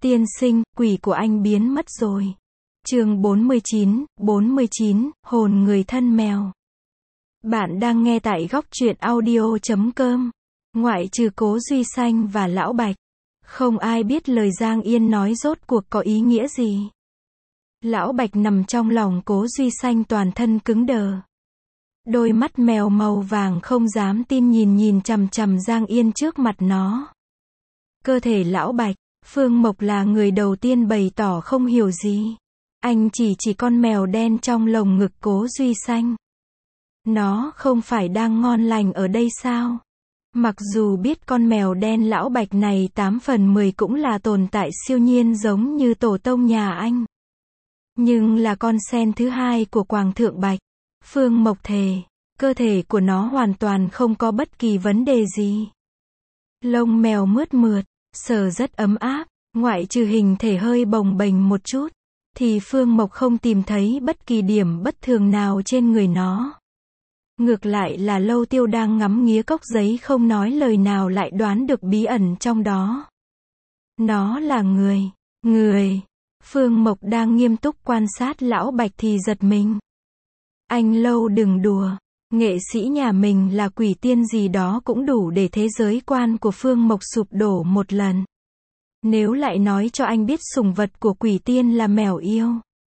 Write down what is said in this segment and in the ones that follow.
Tiên sinh, quỷ của anh biến mất rồi. Chương 49, hồn người thân mèo. Bạn đang nghe tại góc truyện audio.com. Ngoại trừ Cố Duy Xanh và Lão Bạch, không ai biết lời Giang Yên nói rốt cuộc có ý nghĩa gì. Lão Bạch nằm trong lòng Cố Duy Xanh toàn thân cứng đờ. Đôi mắt mèo màu vàng không dám tin nhìn chằm chằm Giang Yên trước mặt nó. Cơ thể Lão Bạch, Phương Mộc là người đầu tiên bày tỏ không hiểu gì. Anh chỉ con mèo đen trong lồng ngực Cố Duy Xanh. Nó không phải đang ngon lành ở đây sao? Mặc dù biết con mèo đen Lão Bạch này 8 phần 10 cũng là tồn tại siêu nhiên giống như tổ tông nhà anh. Nhưng là con sen thứ hai của Quảng Thượng Bạch. Phương Mộc thề, cơ thể của nó hoàn toàn không có bất kỳ vấn đề gì. Lông mèo mướt mượt, sờ rất ấm áp, ngoại trừ hình thể hơi bồng bềnh một chút, thì Phương Mộc không tìm thấy bất kỳ điểm bất thường nào trên người nó. Ngược lại là Lâu Tiêu đang ngắm nghía cốc giấy không nói lời nào lại đoán được bí ẩn trong đó. Nó là người. Phương Mộc đang nghiêm túc quan sát Lão Bạch thì giật mình. Anh Lâu đừng đùa, nghệ sĩ nhà mình là quỷ tiên gì đó cũng đủ để thế giới quan của Phương Mộc sụp đổ một lần. Nếu lại nói cho anh biết sủng vật của quỷ tiên là mèo yêu,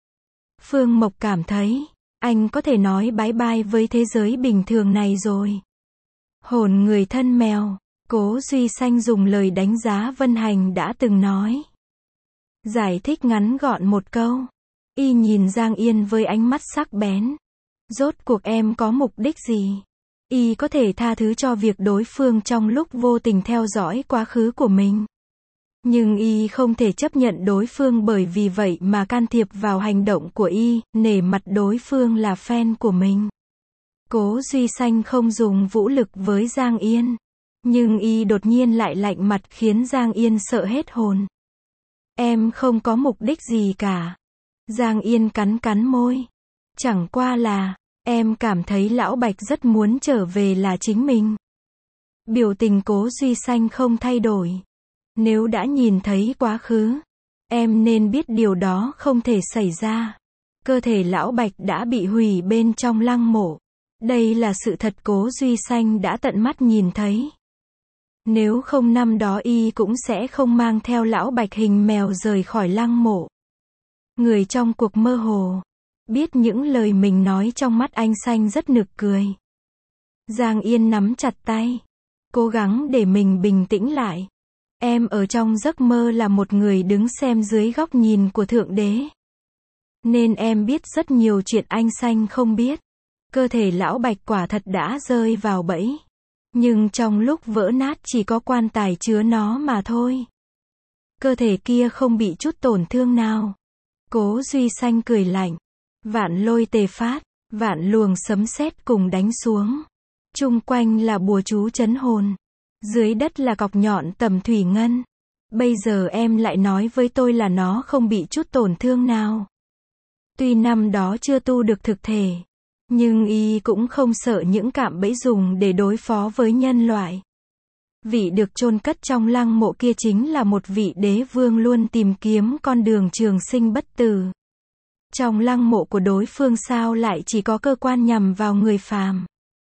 Phương Mộc cảm thấy anh có thể nói bye bye với thế giới bình thường này rồi. Hồn người thân mèo, Cố Duy Xanh dùng lời đánh giá Vân Hành đã từng nói. Giải thích ngắn gọn một câu. Y nhìn Giang Yên với ánh mắt sắc bén. Rốt cuộc em có mục đích gì? Y có thể tha thứ cho việc đối phương trong lúc vô tình theo dõi quá khứ của mình. Nhưng Y không thể chấp nhận đối phương bởi vì vậy mà can thiệp vào hành động của Y, nể mặt đối phương là fan của mình. Cố Duy Xanh không dùng vũ lực với Giang Yên. Nhưng Y đột nhiên lại lạnh mặt khiến Giang Yên sợ hết hồn. Em không có mục đích gì cả. Giang Yên cắn môi. Chẳng qua là, em cảm thấy Lão Bạch rất muốn trở về là chính mình. Biểu tình Cố Duy Xanh không thay đổi. Nếu đã nhìn thấy quá khứ, em nên biết điều đó không thể xảy ra. Cơ thể Lão Bạch đã bị hủy bên trong lăng mộ. Đây là sự thật Cố Duy Xanh đã tận mắt nhìn thấy. Nếu không năm đó Y cũng sẽ không mang theo Lão Bạch hình mèo rời khỏi lăng mộ. Người trong cuộc mơ hồ, biết những lời mình nói trong mắt anh Xanh rất nực cười. Giang Yên nắm chặt tay, cố gắng để mình bình tĩnh lại. Em ở trong giấc mơ là một người đứng xem dưới góc nhìn của Thượng Đế. Nên em biết rất nhiều chuyện anh Xanh không biết. Cơ thể Lão Bạch quả thật đã rơi vào bẫy. Nhưng trong lúc vỡ nát chỉ có quan tài chứa nó mà thôi. Cơ thể kia không bị chút tổn thương nào. Cố Duy Xanh cười lạnh. Vạn lôi tề phát, vạn luồng sấm sét cùng đánh xuống. Chung quanh là bùa chú trấn hồn. Dưới đất là cọc nhọn tầm thủy ngân. Bây giờ em lại nói với tôi là nó không bị chút tổn thương nào. Tuy năm đó chưa tu được thực thể, nhưng Y cũng không sợ những cạm bẫy dùng để đối phó với nhân loại. Vị được chôn cất trong lăng mộ kia chính là một vị đế vương luôn tìm kiếm con đường trường sinh bất tử. Trong lăng mộ của đối phương sao lại chỉ có cơ quan nhằm vào người phàm?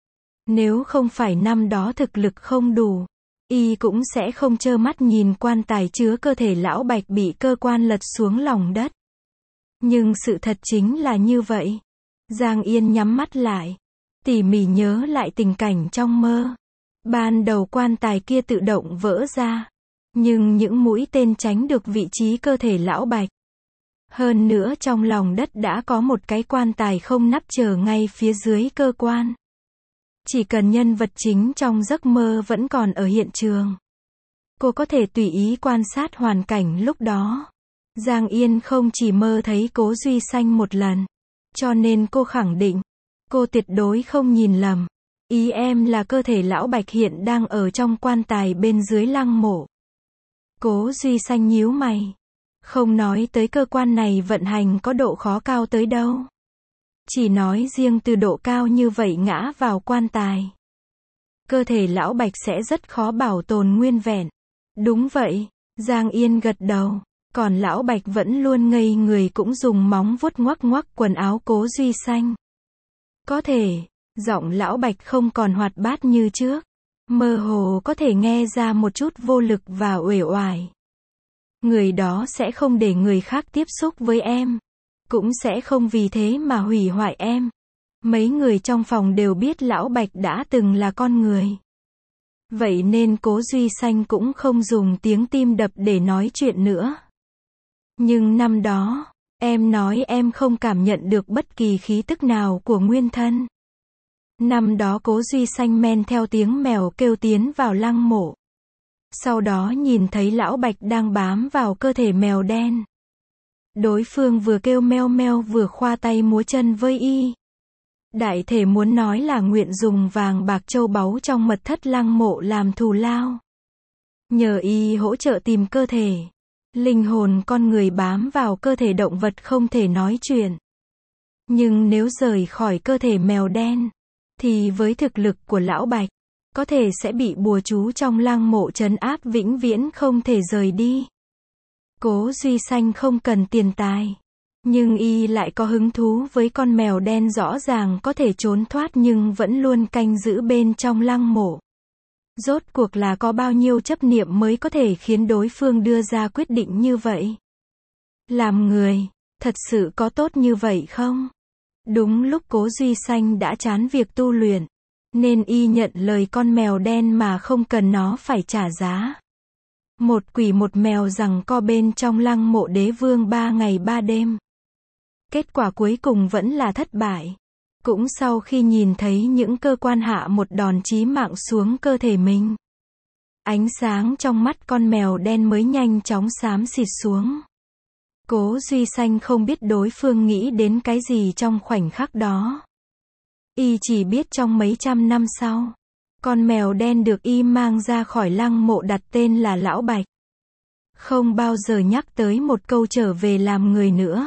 Nếu không phải năm đó thực lực không đủ, Y cũng sẽ không trơ mắt nhìn quan tài chứa cơ thể Lão Bạch bị cơ quan lật xuống lòng đất. Nhưng sự thật chính là như vậy. Giang Yên nhắm mắt lại, tỉ mỉ nhớ lại tình cảnh trong mơ. Ban đầu quan tài kia tự động vỡ ra, nhưng những mũi tên tránh được vị trí cơ thể Lão Bạch. Hơn nữa trong lòng đất đã có một cái quan tài không nắp chờ ngay phía dưới cơ quan. Chỉ cần nhân vật chính trong giấc mơ vẫn còn ở hiện trường, cô có thể tùy ý quan sát hoàn cảnh lúc đó. Giang Yên không chỉ mơ thấy Cố Duy Xanh một lần, cho nên cô khẳng định, cô tuyệt đối không nhìn lầm. Ý em là cơ thể Lão Bạch hiện đang ở trong quan tài bên dưới lăng mộ. Cố Duy Xanh nhíu mày. Không nói tới cơ quan này vận hành có độ khó cao tới đâu. Chỉ nói riêng từ độ cao như vậy ngã vào quan tài, cơ thể Lão Bạch sẽ rất khó bảo tồn nguyên vẹn. Đúng vậy, Giang Yên gật đầu. Còn lão Bạch vẫn luôn ngây người cũng dùng móng vuốt ngoắc ngoắc quần áo Cố Duy Xanh. Có thể, giọng lão Bạch không còn hoạt bát như trước. Mơ hồ có thể nghe ra một chút vô lực và uể oải. Người đó sẽ không để người khác tiếp xúc với em. Cũng sẽ không vì thế mà hủy hoại em. Mấy người trong phòng đều biết lão Bạch đã từng là con người. Vậy nên Cố Duy Xanh cũng không dùng tiếng tim đập để nói chuyện nữa. Nhưng năm đó, em nói em không cảm nhận được bất kỳ khí tức nào của nguyên thân. Năm đó Cố Duy Xanh men theo tiếng mèo kêu tiến vào lăng mộ. Sau đó nhìn thấy lão Bạch đang bám vào cơ thể mèo đen. Đối phương vừa kêu meo meo vừa khoa tay múa chân với y. Đại thể muốn nói là nguyện dùng vàng bạc châu báu trong mật thất lăng mộ làm thù lao. Nhờ y hỗ trợ tìm cơ thể. Linh hồn con người bám vào cơ thể động vật không thể nói chuyện. Nhưng nếu rời khỏi cơ thể mèo đen, thì với thực lực của lão Bạch, có thể sẽ bị bùa chú trong lăng mộ trấn áp vĩnh viễn không thể rời đi. Cố Duy Xanh không cần tiền tài. Nhưng y lại có hứng thú với con mèo đen rõ ràng có thể trốn thoát nhưng vẫn luôn canh giữ bên trong lăng mộ. Rốt cuộc là có bao nhiêu chấp niệm mới có thể khiến đối phương đưa ra quyết định như vậy? Làm người, thật sự có tốt như vậy không? Đúng lúc Cố Duy Xanh đã chán việc tu luyện, nên y nhận lời con mèo đen mà không cần nó phải trả giá. Một quỷ một mèo giằng co bên trong lăng mộ đế vương 3 ngày 3 đêm. Kết quả cuối cùng vẫn là thất bại. Cũng sau khi nhìn thấy những cơ quan hạ một đòn chí mạng xuống cơ thể mình. Ánh sáng trong mắt con mèo đen mới nhanh chóng xám xịt xuống. Cố Duy Xanh không biết đối phương nghĩ đến cái gì trong khoảnh khắc đó. Y chỉ biết trong mấy trăm năm sau, con mèo đen được y mang ra khỏi lăng mộ đặt tên là Lão Bạch. Không bao giờ nhắc tới một câu trở về làm người nữa.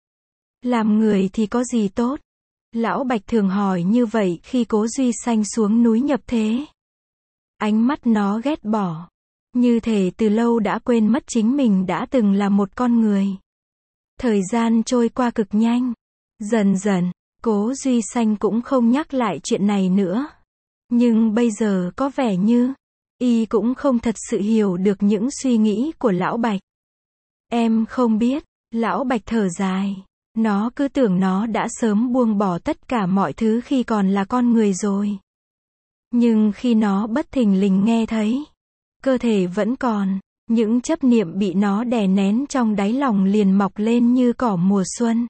Làm người thì có gì tốt? Lão Bạch thường hỏi như vậy khi Cố Duy Xanh xuống núi nhập thế. Ánh mắt nó ghét bỏ. Như thể từ lâu đã quên mất chính mình đã từng là một con người. Thời gian trôi qua cực nhanh. Dần dần, Cố Duy Xanh cũng không nhắc lại chuyện này nữa. Nhưng bây giờ có vẻ như, y cũng không thật sự hiểu được những suy nghĩ của Lão Bạch. Em không biết, Lão Bạch thở dài. Nó cứ tưởng nó đã sớm buông bỏ tất cả mọi thứ khi còn là con người rồi. Nhưng khi nó bất thình lình nghe thấy, cơ thể vẫn còn, những chấp niệm bị nó đè nén trong đáy lòng liền mọc lên như cỏ mùa xuân.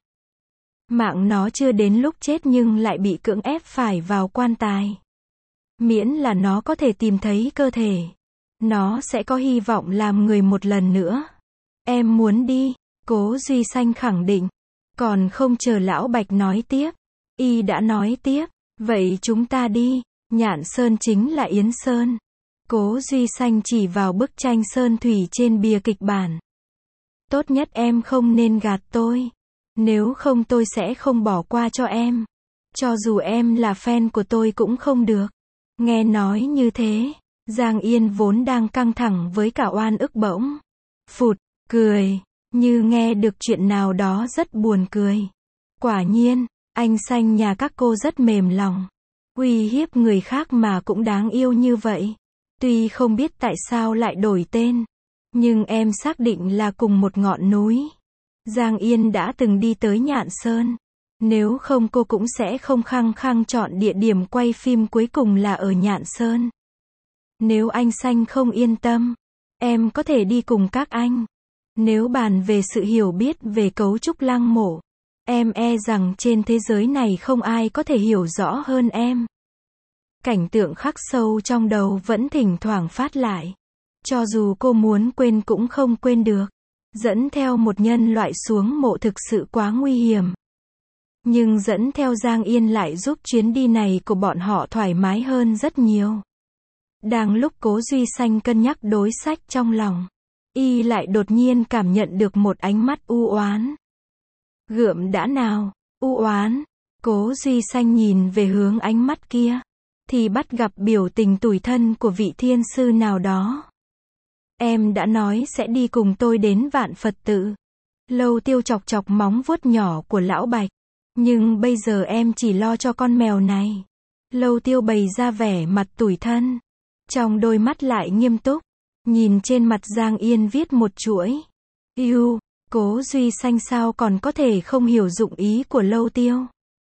Mạng nó chưa đến lúc chết nhưng lại bị cưỡng ép phải vào quan tài. Miễn là nó có thể tìm thấy cơ thể, nó sẽ có hy vọng làm người một lần nữa. Em muốn đi, Cố Duy Xanh khẳng định. Còn không chờ Lão Bạch nói tiếp, y đã nói tiếp, vậy chúng ta đi. Nhạn Sơn chính là Yến Sơn. Cố Duy Xanh chỉ vào bức tranh sơn thủy trên bìa kịch bản. Tốt nhất em không nên gạt tôi. Nếu không tôi sẽ không bỏ qua cho em. Cho dù em là fan của tôi cũng không được. Nghe nói như thế, Giang Yên vốn đang căng thẳng với cả oan ức bỗng phụt, cười. Như nghe được chuyện nào đó rất buồn cười. Quả nhiên, anh Xanh nhà các cô rất mềm lòng. Uy hiếp người khác mà cũng đáng yêu như vậy. Tuy không biết tại sao lại đổi tên, nhưng em xác định là cùng một ngọn núi. Giang Yên đã từng đi tới Nhạn Sơn. Nếu không cô cũng sẽ không khăng khăng chọn địa điểm quay phim cuối cùng là ở Nhạn Sơn. Nếu anh Xanh không yên tâm, em có thể đi cùng các anh. Nếu bàn về sự hiểu biết về cấu trúc lăng mộ, em e rằng trên thế giới này không ai có thể hiểu rõ hơn em. Cảnh tượng khắc sâu trong đầu vẫn thỉnh thoảng phát lại. Cho dù cô muốn quên cũng không quên được. Dẫn theo một nhân loại xuống mộ thực sự quá nguy hiểm. Nhưng dẫn theo Giang Yên lại giúp chuyến đi này của bọn họ thoải mái hơn rất nhiều. Đang lúc Cố Duy Xanh cân nhắc đối sách trong lòng, y lại đột nhiên cảm nhận được một ánh mắt u oán. Gượm đã nào, u oán. Cố Duy Xanh nhìn về hướng ánh mắt kia, thì bắt gặp biểu tình tủi thân của vị thiên sư nào đó. Em đã nói sẽ đi cùng tôi đến Vạn Phật tự. Lâu Tiêu chọc chọc móng vuốt nhỏ của lão Bạch. Nhưng bây giờ em chỉ lo cho con mèo này. Lâu Tiêu bày ra vẻ mặt tủi thân. Trong đôi mắt lại nghiêm túc. Nhìn trên mặt Giang Yên viết một chuỗi. Yêu, Cố Duy Xanh sao còn có thể không hiểu dụng ý của Lâu Tiêu.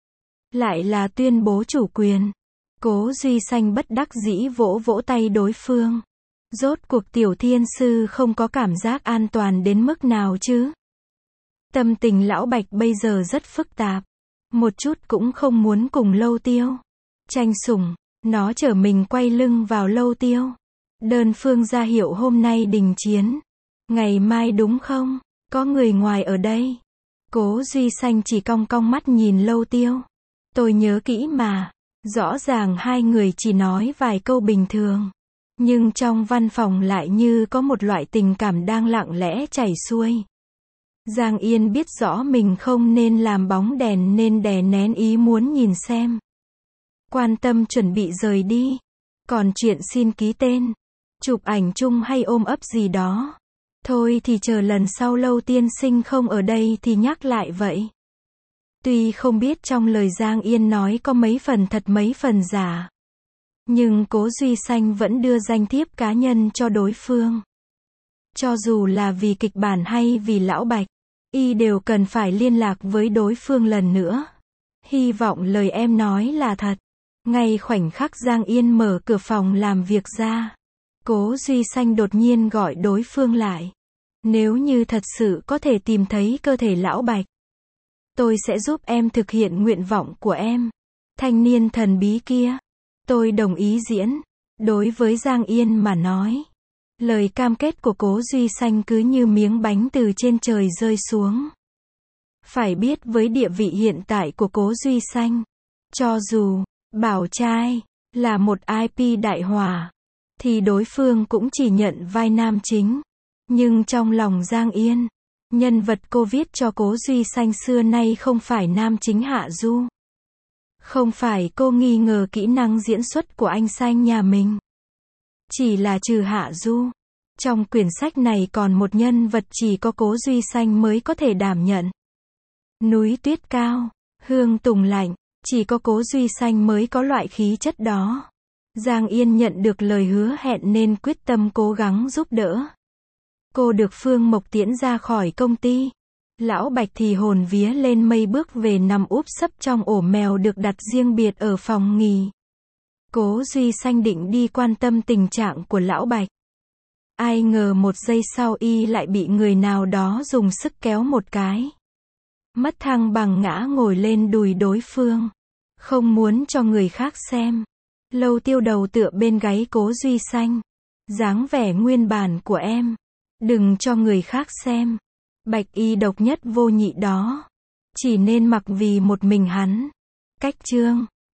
Lại là tuyên bố chủ quyền. Cố Duy Xanh bất đắc dĩ vỗ vỗ tay đối phương. Rốt cuộc Tiểu Thiên Sư không có cảm giác an toàn đến mức nào chứ? Tâm tình lão Bạch bây giờ rất phức tạp. Một chút cũng không muốn cùng Lâu Tiêu tranh sủng. Nó trở mình quay lưng vào Lâu Tiêu. Đơn phương ra hiệu hôm nay đình chiến. Ngày mai đúng không? Có người ngoài ở đây. Cố Duy Xanh chỉ cong cong mắt nhìn Lâu Tiêu. Tôi nhớ kỹ mà. Rõ ràng hai người chỉ nói vài câu bình thường. Nhưng trong văn phòng lại như có một loại tình cảm đang lặng lẽ chảy xuôi. Giang Yên biết rõ mình không nên làm bóng đèn nên đè nén ý muốn nhìn xem. Quan tâm chuẩn bị rời đi. Còn chuyện xin ký tên, chụp ảnh chung hay ôm ấp gì đó. Thôi thì chờ lần sau Lâu tiên sinh không ở đây thì nhắc lại vậy. Tuy không biết trong lời Giang Yên nói có mấy phần thật mấy phần giả. Nhưng Cố Duy Xanh vẫn đưa danh thiếp cá nhân cho đối phương. Cho dù là vì kịch bản hay vì lão Bạch, y đều cần phải liên lạc với đối phương lần nữa. Hy vọng lời em nói là thật. Ngay khoảnh khắc Giang Yên mở cửa phòng làm việc ra, Cố Duy Xanh đột nhiên gọi đối phương lại. Nếu như thật sự có thể tìm thấy cơ thể lão Bạch, tôi sẽ giúp em thực hiện nguyện vọng của em. Thanh niên thần bí kia, tôi đồng ý diễn. Đối với Giang Yên mà nói, lời cam kết của Cố Duy Xanh cứ như miếng bánh từ trên trời rơi xuống. Phải biết với địa vị hiện tại của Cố Duy Xanh, cho dù Bảo Trai là một IP đại hỏa, thì đối phương cũng chỉ nhận vai nam chính. Nhưng trong lòng Giang Yên, nhân vật cô viết cho Cố Duy Xanh xưa nay không phải nam chính Hạ Du. Không phải cô nghi ngờ kỹ năng diễn xuất của anh Xanh nhà mình. Chỉ là trừ Hạ Du, trong quyển sách này còn một nhân vật chỉ có Cố Duy Xanh mới có thể đảm nhận. Núi tuyết cao, hương tùng lạnh, chỉ có Cố Duy Xanh mới có loại khí chất đó. Giang Yên nhận được lời hứa hẹn nên quyết tâm cố gắng giúp đỡ. Cô được Phương Mộc tiễn ra khỏi công ty. Lão Bạch thì hồn vía lên mây bước về nằm úp sấp trong ổ mèo được đặt riêng biệt ở phòng nghỉ. Cố Duy Xanh định đi quan tâm tình trạng của lão Bạch. Ai ngờ một giây sau y lại bị người nào đó dùng sức kéo một cái. Mất thăng bằng ngã ngồi lên đùi đối phương. Không muốn cho người khác xem. Lâu Tiêu đầu tựa bên gáy Cố Duy Xanh. Dáng vẻ nguyên bản của em. Đừng cho người khác xem. Bạch y độc nhất vô nhị đó. Chỉ nên mặc vì một mình hắn. Cách chương